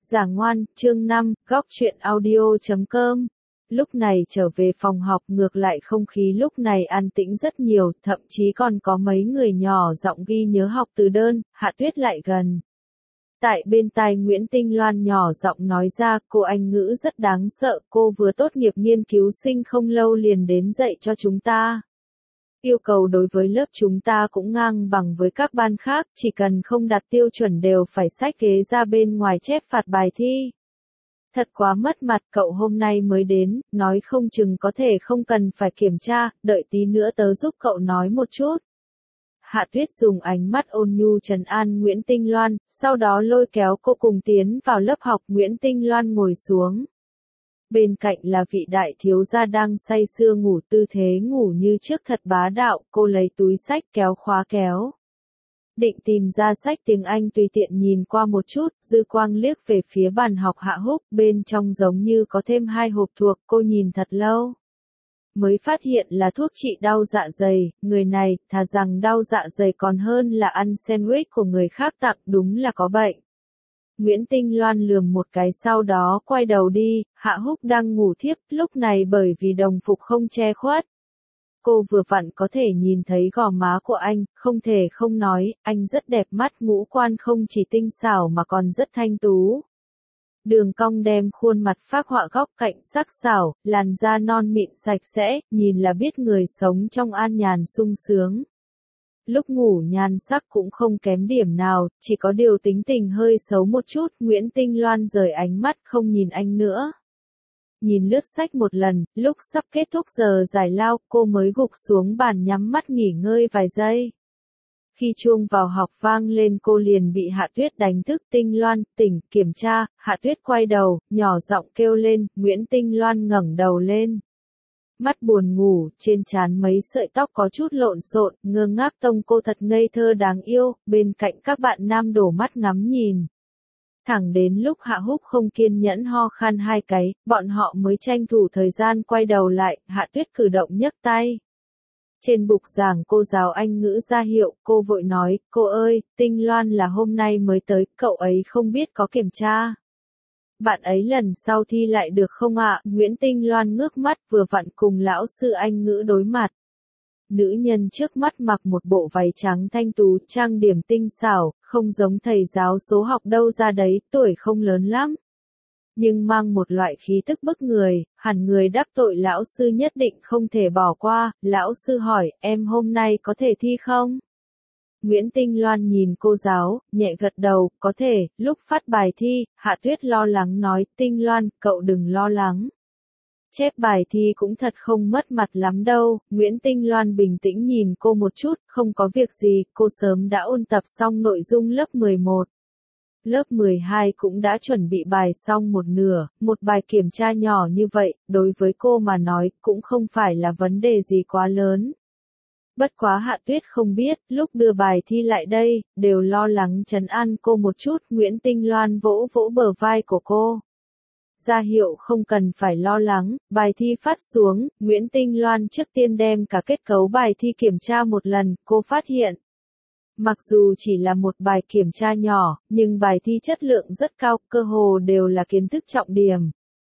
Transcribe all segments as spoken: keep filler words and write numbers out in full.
Giả ngoan, chương năm, góc truyện audio chấm com. Lúc này trở về phòng học ngược lại không khí lúc này an tĩnh rất nhiều, thậm chí còn có mấy người nhỏ giọng ghi nhớ học từ đơn. Hạ Tuyết lại gần. Tại bên tai Nguyễn Tinh Loan nhỏ giọng nói ra, cô Anh ngữ rất đáng sợ, cô vừa tốt nghiệp nghiên cứu sinh không lâu liền đến dạy cho chúng ta. Yêu cầu đối với lớp chúng ta cũng ngang bằng với các ban khác, chỉ cần không đạt tiêu chuẩn đều phải xách ghế ra bên ngoài chép phạt bài thi. Thật quá mất mặt, cậu hôm nay mới đến, nói không chừng có thể không cần phải kiểm tra, đợi tí nữa tớ giúp cậu nói một chút. Hạ Tuyết dùng ánh mắt ôn nhu trấn an Nguyễn Tinh Loan, sau đó lôi kéo cô cùng tiến vào lớp học. Nguyễn Tinh Loan ngồi xuống. Bên cạnh là vị đại thiếu gia đang say sưa ngủ, tư thế ngủ như trước thật bá đạo. Cô lấy túi sách kéo khóa kéo. Định tìm ra sách tiếng Anh tùy tiện nhìn qua một chút, dư quang liếc về phía bàn học Hạ Húc, bên trong giống như có thêm hai hộp thuộc. Cô nhìn thật lâu mới phát hiện là thuốc trị đau dạ dày. Người này, thà rằng đau dạ dày còn hơn là ăn sandwich của người khác tặng, đúng là có bệnh. Nguyễn Tinh Loan lườm một cái sau đó quay đầu đi. Hạ Húc đang ngủ thiếp, lúc này bởi vì đồng phục không che khuất. Cô vừa vặn có thể nhìn thấy gò má của anh, không thể không nói, anh rất đẹp mắt, ngũ quan không chỉ tinh xảo mà còn rất thanh tú. Đường cong đem khuôn mặt phác họa góc cạnh sắc sảo, làn da non mịn sạch sẽ, nhìn là biết người sống trong an nhàn sung sướng. Lúc ngủ nhan sắc cũng không kém điểm nào, chỉ có điều tính tình hơi xấu một chút. Nguyễn Tinh Loan rời ánh mắt không nhìn anh nữa. Nhìn lướt sách một lần, lúc sắp kết thúc giờ giải lao, cô mới gục xuống bàn nhắm mắt nghỉ ngơi vài giây. Khi chuông vào học vang lên cô liền bị Hạ Tuyết đánh thức. Tinh Loan, tỉnh, kiểm tra. Hạ Tuyết quay đầu, nhỏ giọng kêu lên. Nguyễn Tinh Loan ngẩng đầu lên. Mắt buồn ngủ, trên trán mấy sợi tóc có chút lộn xộn, ngơ ngác tông cô thật ngây thơ đáng yêu, bên cạnh các bạn nam đổ mắt ngắm nhìn. Thẳng đến lúc Hạ Húc không kiên nhẫn ho khan hai cái, bọn họ mới tranh thủ thời gian quay đầu lại. Hạ Tuyết cử động nhấc tay. Trên bục giảng cô giáo Anh ngữ ra hiệu, cô vội nói, cô ơi, Tinh Loan là hôm nay mới tới, cậu ấy không biết có kiểm tra. Bạn ấy lần sau thi lại được không ạ? Nguyễn Tinh Loan ngước mắt, vừa vặn cùng lão sư Anh ngữ đối mặt. Nữ nhân trước mắt mặc một bộ váy trắng thanh tú, trang điểm tinh xảo, không giống thầy giáo số học đâu ra đấy, tuổi không lớn lắm. Nhưng mang một loại khí tức bức người, hẳn người đắc tội lão sư nhất định không thể bỏ qua. Lão sư hỏi, em hôm nay có thể thi không? Nguyễn Tinh Loan nhìn cô giáo, nhẹ gật đầu, có thể. Lúc phát bài thi, Hạ Tuyết lo lắng nói, Tinh Loan, cậu đừng lo lắng. Chép bài thi cũng thật không mất mặt lắm đâu. Nguyễn Tinh Loan bình tĩnh nhìn cô một chút, không có việc gì, cô sớm đã ôn tập xong nội dung lớp mười một. Lớp mười hai cũng đã chuẩn bị bài xong một nửa, một bài kiểm tra nhỏ như vậy, đối với cô mà nói, cũng không phải là vấn đề gì quá lớn. Bất quá Hạ Tuyết không biết, lúc đưa bài thi lại đây, đều lo lắng trấn an cô một chút. Nguyễn Tinh Loan vỗ vỗ bờ vai của cô. Ra hiệu không cần phải lo lắng. Bài thi phát xuống, Nguyễn Tinh Loan trước tiên đem cả kết cấu bài thi kiểm tra một lần. Cô phát hiện, mặc dù chỉ là một bài kiểm tra nhỏ, nhưng bài thi chất lượng rất cao, cơ hồ đều là kiến thức trọng điểm.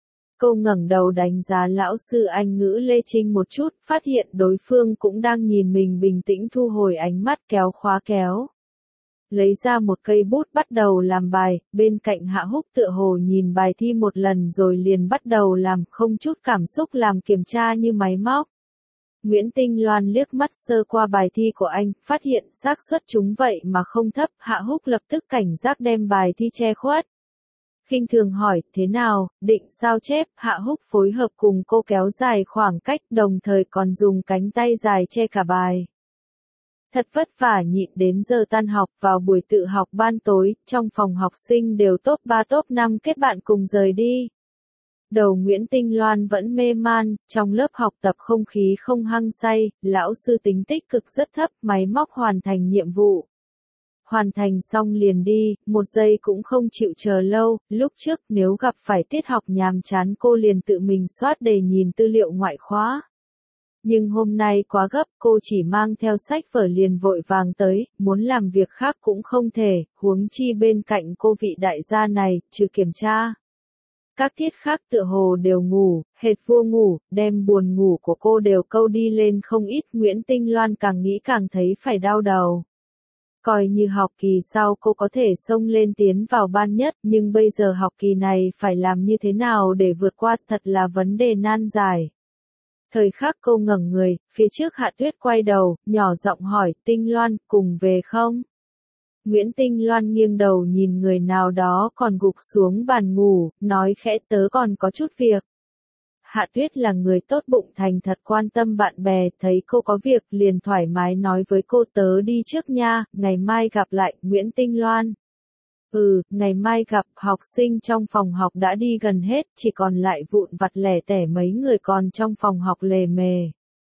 Cô ngẩng đầu đánh giá lão sư Anh ngữ Lê Trinh một chút, phát hiện đối phương cũng đang nhìn mình, bình tĩnh thu hồi ánh mắt, kéo khóa kéo. Lấy ra một cây bút bắt đầu làm bài, bên cạnh Hạ Húc tựa hồ nhìn bài thi một lần rồi liền bắt đầu làm, không chút cảm xúc làm kiểm tra như máy móc. Nguyễn Tinh Loan liếc mắt sơ qua bài thi của anh, phát hiện xác suất trúng vậy mà không thấp. Hạ Húc lập tức cảnh giác đem bài thi che khuất. Khinh thường hỏi, thế nào, định sao chép? Hạ Húc phối hợp cùng cô kéo dài khoảng cách, đồng thời còn dùng cánh tay dài che cả bài. Thật vất vả nhịn đến giờ tan học. Vào buổi tự học ban tối, trong phòng học sinh đều top ba top năm kết bạn cùng rời đi. Đầu Nguyễn Tinh Loan vẫn mê man, trong lớp học tập không khí không hăng say, lão sư tính tích cực rất thấp, máy móc hoàn thành nhiệm vụ. Hoàn thành xong liền đi, một giây cũng không chịu chờ lâu. Lúc trước nếu gặp phải tiết học nhàm chán cô liền tự mình soát đề nhìn tư liệu ngoại khóa. Nhưng hôm nay quá gấp, cô chỉ mang theo sách vở liền vội vàng tới, muốn làm việc khác cũng không thể, huống chi bên cạnh cô vị đại gia này, trừ kiểm tra. Các tiết khác tựa hồ đều ngủ, hệt vua ngủ, đem buồn ngủ của cô đều câu đi lên không ít. Nguyễn Tinh Loan càng nghĩ càng thấy phải đau đầu. Coi như học kỳ sau cô có thể xông lên tiến vào ban nhất, nhưng bây giờ học kỳ này phải làm như thế nào để vượt qua thật là vấn đề nan giải. Thời khắc cô ngẩng người, phía trước Hạ Tuyết quay đầu, nhỏ giọng hỏi, Tinh Loan, cùng về không? Nguyễn Tinh Loan nghiêng đầu nhìn người nào đó còn gục xuống bàn ngủ, nói khẽ tớ còn có chút việc. Hạ Tuyết là người tốt bụng thành thật quan tâm bạn bè, thấy cô có việc liền thoải mái nói với cô tớ đi trước nha, ngày mai gặp lại, Nguyễn Tinh Loan. Ừ, ngày mai gặp, học sinh trong phòng học đã đi gần hết, chỉ còn lại vụn vặt lẻ tẻ mấy người còn trong phòng học lề mề.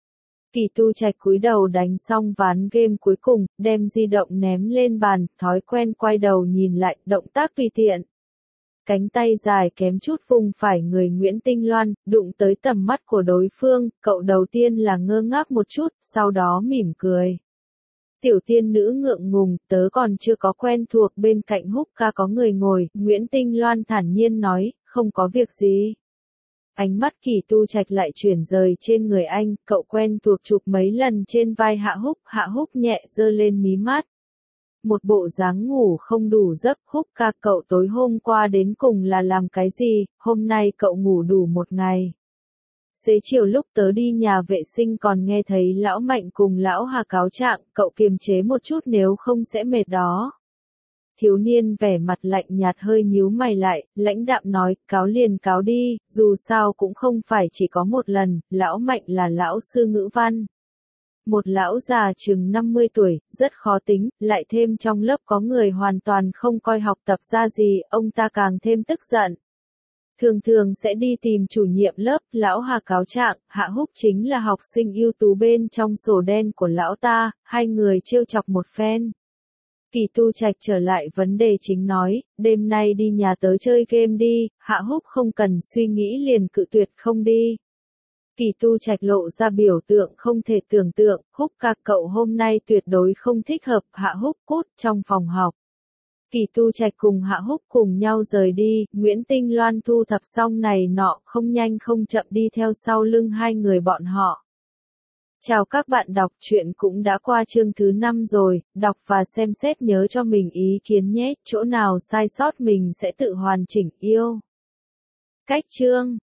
Kỳ Tu Trạch cúi đầu đánh xong ván game cuối cùng, đem di động ném lên bàn, thói quen quay đầu nhìn lại, động tác tùy tiện. Cánh tay dài kém chút vùng phải người Nguyễn Tinh Loan, đụng tới tầm mắt của đối phương, cậu đầu tiên là ngơ ngác một chút, sau đó mỉm cười. Tiểu tiên nữ ngượng ngùng, tớ còn chưa có quen thuộc, bên cạnh húc ca có người ngồi, Nguyễn Tinh Loan thản nhiên nói, không có việc gì. Ánh mắt Kỳ Tu Trạch lại chuyển rời trên người anh, cậu quen thuộc chụp mấy lần trên vai Hạ Húc, Hạ Húc nhẹ giơ lên mí mắt. Một bộ dáng ngủ không đủ giấc, Húc ca cậu tối hôm qua đến cùng là làm cái gì, hôm nay cậu ngủ đủ một ngày. Xế chiều lúc tớ đi nhà vệ sinh còn nghe thấy lão Mạnh cùng lão Hà cáo trạng, cậu kiềm chế một chút nếu không sẽ mệt đó. Thiếu niên vẻ mặt lạnh nhạt hơi nhíu mày lại, lãnh đạm nói, cáo liền cáo đi, dù sao cũng không phải chỉ có một lần, lão Mạnh là lão sư ngữ văn. Một lão già chừng năm mươi tuổi, rất khó tính, lại thêm trong lớp có người hoàn toàn không coi học tập ra gì, ông ta càng thêm tức giận. Thường thường sẽ đi tìm chủ nhiệm lớp, lão Hà cáo trạng, Hạ Húc chính là học sinh ưu tú bên trong sổ đen của lão ta, hai người trêu chọc một phen. Kỳ Tu Trạch trở lại vấn đề chính nói, đêm nay đi nhà tớ chơi game đi, Hạ Húc không cần suy nghĩ liền cự tuyệt không đi. Kỳ Tu Trạch lộ ra biểu tượng không thể tưởng tượng, Húc ca cậu hôm nay tuyệt đối không thích hợp, Hạ Húc cút trong phòng học. Kỳ Tu Trạch cùng Hạ Húc cùng nhau rời đi, Nguyễn Tinh Loan thu thập xong này nọ, không nhanh không chậm đi theo sau lưng hai người bọn họ. Chào các bạn đọc truyện cũng đã qua chương thứ năm rồi, đọc và xem xét nhớ cho mình ý kiến nhé, chỗ nào sai sót mình sẽ tự hoàn chỉnh yêu. Cách chương